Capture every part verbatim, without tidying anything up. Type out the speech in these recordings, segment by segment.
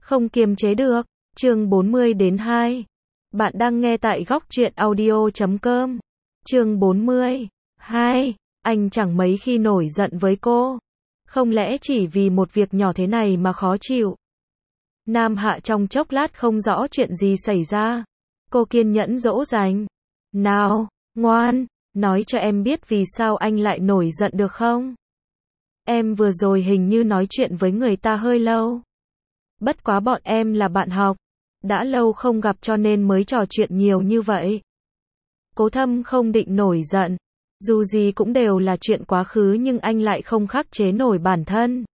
Không kiềm chế được. Chương bốn mươi đến hai. Bạn đang nghe tại góc truyện audio chấm com. Chương bốn mươi. hai. Anh chẳng mấy khi nổi giận với cô. Không lẽ chỉ vì một việc nhỏ thế này mà khó chịu? Nam Hạ trong chốc lát không rõ chuyện gì xảy ra. Cô kiên nhẫn dỗ dành. Nào, ngoan, nói cho em biết vì sao anh lại nổi giận được không? Em vừa rồi hình như nói chuyện với người ta hơi lâu. Bất quá bọn em là bạn học. Đã lâu không gặp cho nên mới trò chuyện nhiều như vậy. Cố Thâm không định nổi giận. Dù gì cũng đều là chuyện quá khứ nhưng anh lại không khắc chế nổi bản thân.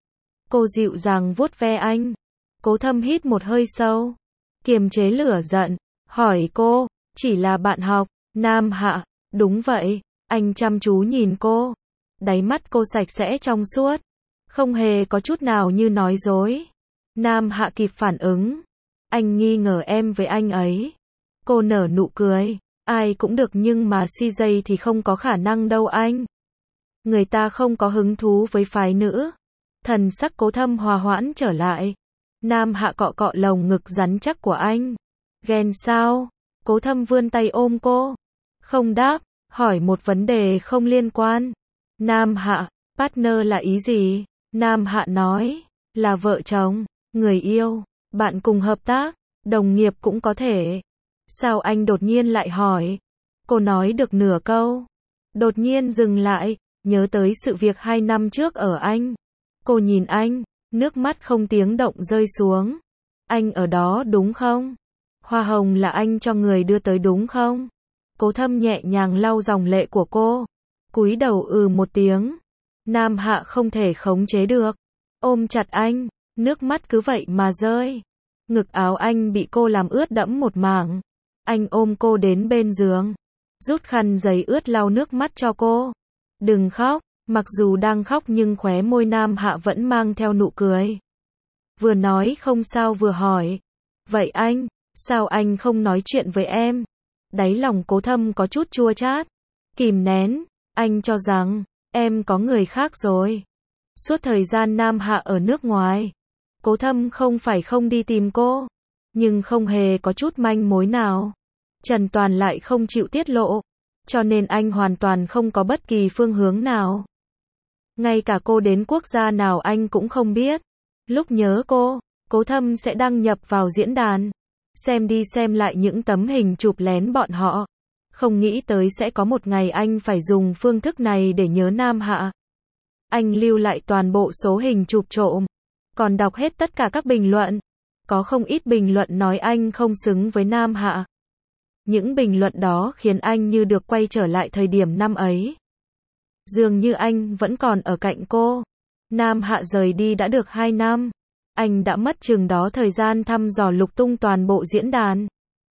Cô dịu dàng vuốt ve anh. Cố Thâm hít một hơi sâu. Kiềm chế lửa giận. Hỏi cô, chỉ là bạn học. Nam Hạ, đúng vậy. Anh chăm chú nhìn cô. Đáy mắt cô sạch sẽ trong suốt. Không hề có chút nào như nói dối. Nam Hạ kịp phản ứng. Anh nghi ngờ em với anh ấy. Cô nở nụ cười. Ai cũng được nhưng mà xê gi thì không có khả năng đâu anh. Người ta không có hứng thú với phái nữ. Thần sắc Cố Thâm hòa hoãn trở lại. Nam Hạ cọ cọ lồng ngực rắn chắc của anh. Ghen sao? Cố Thâm vươn tay ôm cô. Không đáp, hỏi một vấn đề không liên quan. Nam Hạ, partner là ý gì? Nam Hạ nói, là vợ chồng, người yêu, bạn cùng hợp tác, đồng nghiệp cũng có thể. Sao anh đột nhiên lại hỏi? Cô nói được nửa câu. Đột nhiên dừng lại, nhớ tới sự việc hai năm trước ở Anh. Cô nhìn anh, nước mắt không tiếng động rơi xuống. Anh ở đó đúng không? Hoa hồng là anh cho người đưa tới đúng không? Cố Thâm nhẹ nhàng lau dòng lệ của cô. Cúi đầu ừ một tiếng. Nam Hạ không thể khống chế được. Ôm chặt anh, nước mắt cứ vậy mà rơi. Ngực áo anh bị cô làm ướt đẫm một mảng. Anh ôm cô đến bên giường. Rút khăn giấy ướt lau nước mắt cho cô. Đừng khóc. Mặc dù đang khóc nhưng khóe môi Nam Hạ vẫn mang theo nụ cười. Vừa nói không sao vừa hỏi. Vậy anh, sao anh không nói chuyện với em? Đáy lòng Cố Thâm có chút chua chát. Kìm nén, anh cho rằng, em có người khác rồi. Suốt thời gian Nam Hạ ở nước ngoài, Cố Thâm không phải không đi tìm cô, nhưng không hề có chút manh mối nào. Trần Toàn lại không chịu tiết lộ, cho nên anh hoàn toàn không có bất kỳ phương hướng nào. Ngay cả cô đến quốc gia nào anh cũng không biết. Lúc nhớ cô, Cố Thâm sẽ đăng nhập vào diễn đàn, xem đi xem lại những tấm hình chụp lén bọn họ. Không nghĩ tới sẽ có một ngày anh phải dùng phương thức này để nhớ Nam Hạ. Anh lưu lại toàn bộ số hình chụp trộm, còn đọc hết tất cả các bình luận. Có không ít bình luận nói anh không xứng với Nam Hạ. Những bình luận đó khiến anh như được quay trở lại thời điểm năm ấy. Dường như anh vẫn còn ở cạnh cô. Nam Hạ rời đi đã được hai năm. Anh đã mất chừng đó thời gian thăm dò lục tung toàn bộ diễn đàn.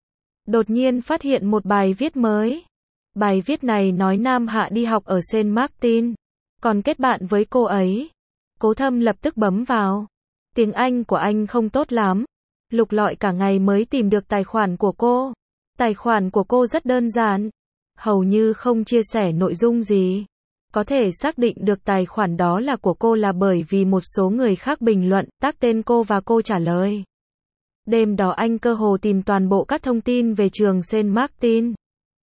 Đột nhiên phát hiện một bài viết mới. Bài viết này nói Nam Hạ đi học ở Saint Martin, còn kết bạn với cô ấy. Cố Thâm lập tức bấm vào. Tiếng Anh của anh không tốt lắm. Lục lọi cả ngày mới tìm được tài khoản của cô. Tài khoản của cô rất đơn giản. Hầu như không chia sẻ nội dung gì. Có thể xác định được tài khoản đó là của cô là bởi vì một số người khác bình luận, tag tên cô và cô trả lời. Đêm đó anh cơ hồ tìm toàn bộ các thông tin về trường Saint Martin.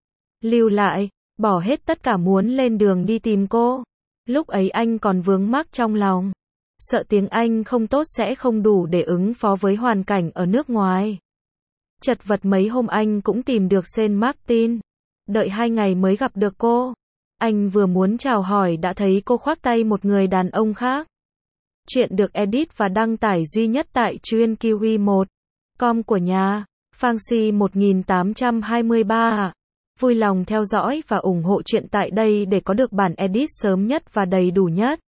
Lưu lại, bỏ hết tất cả muốn lên đường đi tìm cô. Lúc ấy anh còn vướng mắc trong lòng. Sợ tiếng Anh không tốt sẽ không đủ để ứng phó với hoàn cảnh ở nước ngoài. Chật vật mấy hôm anh cũng tìm được Saint Martin. Đợi hai ngày mới gặp được cô. Anh vừa muốn chào hỏi đã thấy cô khoác tay một người đàn ông khác. Chuyện được edit và đăng tải duy nhất tại truyện kiwi một chấm com của nhà Fancy một nghìn tám trăm hai mươi ba. Vui lòng theo dõi và ủng hộ chuyện tại đây để có được bản edit sớm nhất và đầy đủ nhất.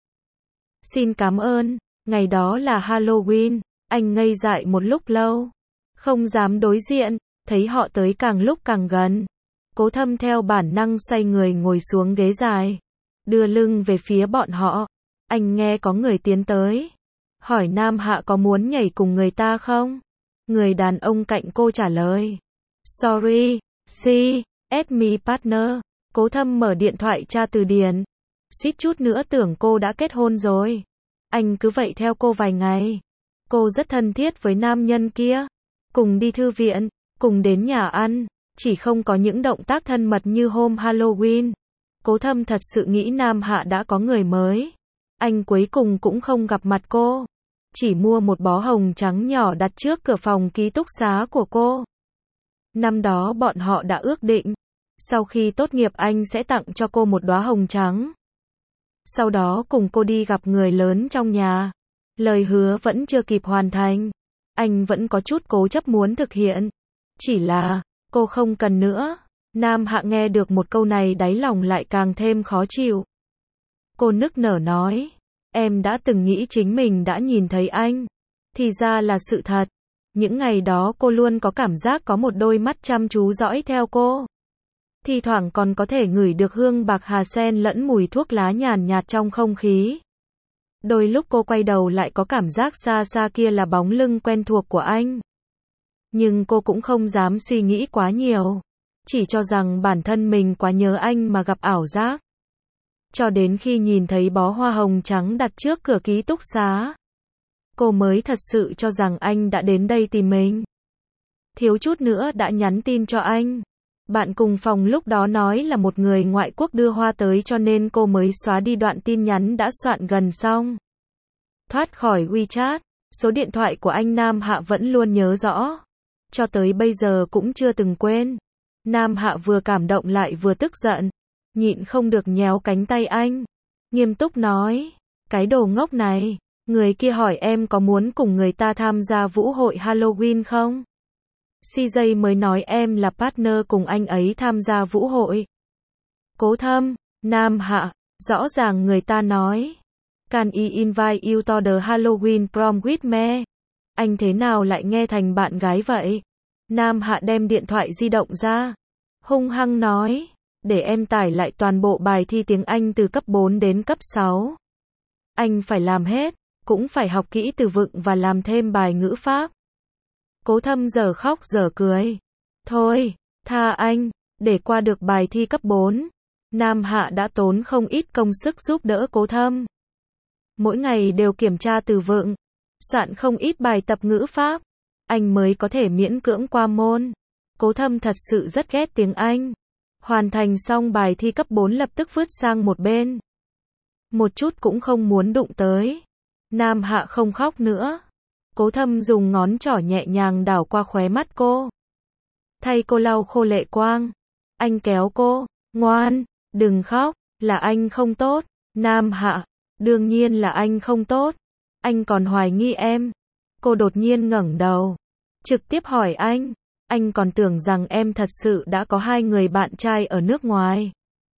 Xin cảm ơn. Ngày đó là Halloween. Anh ngây dại một lúc lâu. Không dám đối diện. Thấy họ tới càng lúc càng gần. Cố Thâm theo bản năng xoay người ngồi xuống ghế dài. Đưa lưng về phía bọn họ. Anh nghe có người tiến tới. Hỏi Nam Hạ có muốn nhảy cùng người ta không? Người đàn ông cạnh cô trả lời. Sorry, see, add me partner. Cố Thâm mở điện thoại tra từ điển. Suýt chút nữa tưởng cô đã kết hôn rồi. Anh cứ vậy theo cô vài ngày. Cô rất thân thiết với nam nhân kia. Cùng đi thư viện, cùng đến nhà ăn, chỉ không có những động tác thân mật như hôm Halloween. Cố Thâm thật sự nghĩ Nam Hạ đã có người mới. Anh cuối cùng cũng không gặp mặt cô. Chỉ mua một bó hồng trắng nhỏ đặt trước cửa phòng ký túc xá của cô. Năm đó bọn họ đã ước định, sau khi tốt nghiệp anh sẽ tặng cho cô một đóa hồng trắng. Sau đó cùng cô đi gặp người lớn trong nhà. Lời hứa vẫn chưa kịp hoàn thành. Anh vẫn có chút cố chấp muốn thực hiện. Chỉ là, cô không cần nữa. Nam Hạ nghe được một câu này đáy lòng lại càng thêm khó chịu. Cô nức nở nói, em đã từng nghĩ chính mình đã nhìn thấy anh. Thì ra là sự thật. Những ngày đó cô luôn có cảm giác có một đôi mắt chăm chú dõi theo cô. Thì thoảng còn có thể ngửi được hương bạc hà sen lẫn mùi thuốc lá nhàn nhạt trong không khí. Đôi lúc cô quay đầu lại có cảm giác xa xa kia là bóng lưng quen thuộc của anh. Nhưng cô cũng không dám suy nghĩ quá nhiều. Chỉ cho rằng bản thân mình quá nhớ anh mà gặp ảo giác. Cho đến khi nhìn thấy bó hoa hồng trắng đặt trước cửa ký túc xá. Cô mới thật sự cho rằng anh đã đến đây tìm mình. Thiếu chút nữa đã nhắn tin cho anh. Bạn cùng phòng lúc đó nói là một người ngoại quốc đưa hoa tới cho nên cô mới xóa đi đoạn tin nhắn đã soạn gần xong. Thoát khỏi WeChat, số điện thoại của anh Nam Hạ vẫn luôn nhớ rõ. Cho tới bây giờ cũng chưa từng quên. Nam Hạ vừa cảm động lại vừa tức giận. Nhịn không được nhéo cánh tay anh. Nghiêm túc nói, cái đồ ngốc này, người kia hỏi em có muốn cùng người ta tham gia vũ hội Halloween không? xê giê mới nói em là partner cùng anh ấy tham gia vũ hội. Cố Thâm, Nam Hạ, rõ ràng người ta nói. Can I invite you to the Halloween prom with me? Anh thế nào lại nghe thành bạn gái vậy? Nam Hạ đem điện thoại di động ra. Hung hăng nói, để em tải lại toàn bộ bài thi tiếng Anh từ cấp bốn đến cấp sáu. Anh phải làm hết, cũng phải học kỹ từ vựng và làm thêm bài ngữ pháp. Cố Thâm giờ khóc giờ cười. Thôi, tha anh, để qua được bài thi cấp bốn. Nam Hạ đã tốn không ít công sức giúp đỡ Cố Thâm. Mỗi ngày đều kiểm tra từ vựng, soạn không ít bài tập ngữ pháp. Anh mới có thể miễn cưỡng qua môn. Cố Thâm thật sự rất ghét tiếng Anh. Hoàn thành xong bài thi cấp bốn lập tức vứt sang một bên. Một chút cũng không muốn đụng tới. Nam Hạ không khóc nữa. Cố Thâm dùng ngón trỏ nhẹ nhàng đảo qua khóe mắt cô. Thay cô lau khô lệ quang. Anh kéo cô, ngoan, đừng khóc, là anh không tốt. Nam Hạ, đương nhiên là anh không tốt. Anh còn hoài nghi em. Cô đột nhiên ngẩng đầu. Trực tiếp hỏi anh. Anh còn tưởng rằng em thật sự đã có hai người bạn trai ở nước ngoài.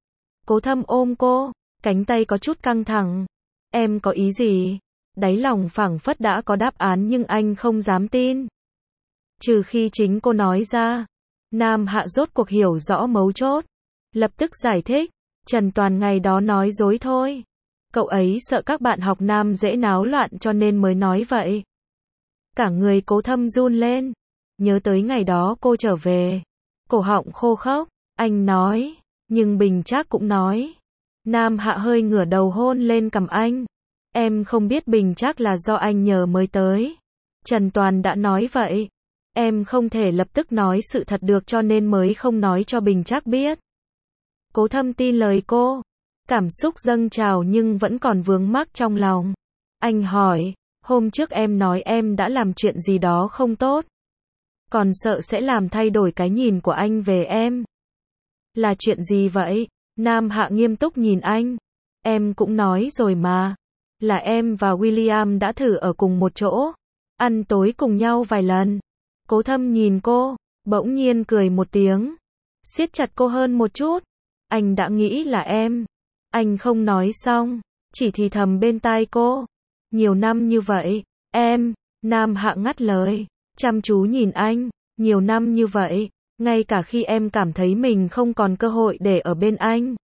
Cố Thâm ôm cô, cánh tay có chút căng thẳng. Em có ý gì? Đáy lòng phảng phất đã có đáp án nhưng anh không dám tin. Trừ khi chính cô nói ra. Nam Hạ rốt cuộc hiểu rõ mấu chốt. Lập tức giải thích. Trần Toàn ngày đó nói dối thôi. Cậu ấy sợ các bạn học nam dễ náo loạn cho nên mới nói vậy. Cả người Cố Thâm run lên. Nhớ tới ngày đó cô trở về. Cổ họng khô khốc. Anh nói. Nhưng Bình Trác cũng nói. Nam Hạ hơi ngửa đầu hôn lên cằm anh. Em không biết Bình Trác là do anh nhờ mới tới. Trần Toàn đã nói vậy. Em không thể lập tức nói sự thật được cho nên mới không nói cho Bình Trác biết. Cố Thâm tin lời cô. Cảm xúc dâng trào nhưng vẫn còn vướng mắc trong lòng. Anh hỏi. Hôm trước em nói em đã làm chuyện gì đó không tốt. Còn sợ sẽ làm thay đổi cái nhìn của anh về em. Là chuyện gì vậy? Nam Hạ nghiêm túc nhìn anh. Em cũng nói rồi mà. Là em và William đã thử ở cùng một chỗ. Ăn tối cùng nhau vài lần. Cố Thâm nhìn cô. Bỗng nhiên cười một tiếng. Siết chặt cô hơn một chút. Anh đã nghĩ là em. Anh không nói xong. Chỉ thì thầm bên tai cô. Nhiều năm như vậy. Em. Nam Hạ ngắt lời. Chăm chú nhìn anh. Nhiều năm như vậy. Ngay cả khi em cảm thấy mình không còn cơ hội để ở bên anh.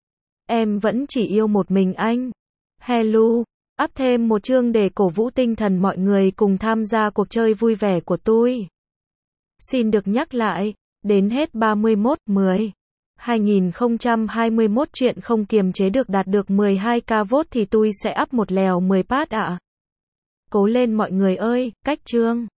Em vẫn chỉ yêu một mình anh. Hello. Up thêm một chương để cổ vũ tinh thần mọi người cùng tham gia cuộc chơi vui vẻ của tôi. Xin được nhắc lại. Đến hết ba mươi mốt mười hai nghìn không trăm hai mươi mốt chuyện không kiềm chế được đạt được mười hai k vote thì tôi sẽ up một lèo mười part ạ. À. Cố lên mọi người ơi, cách chương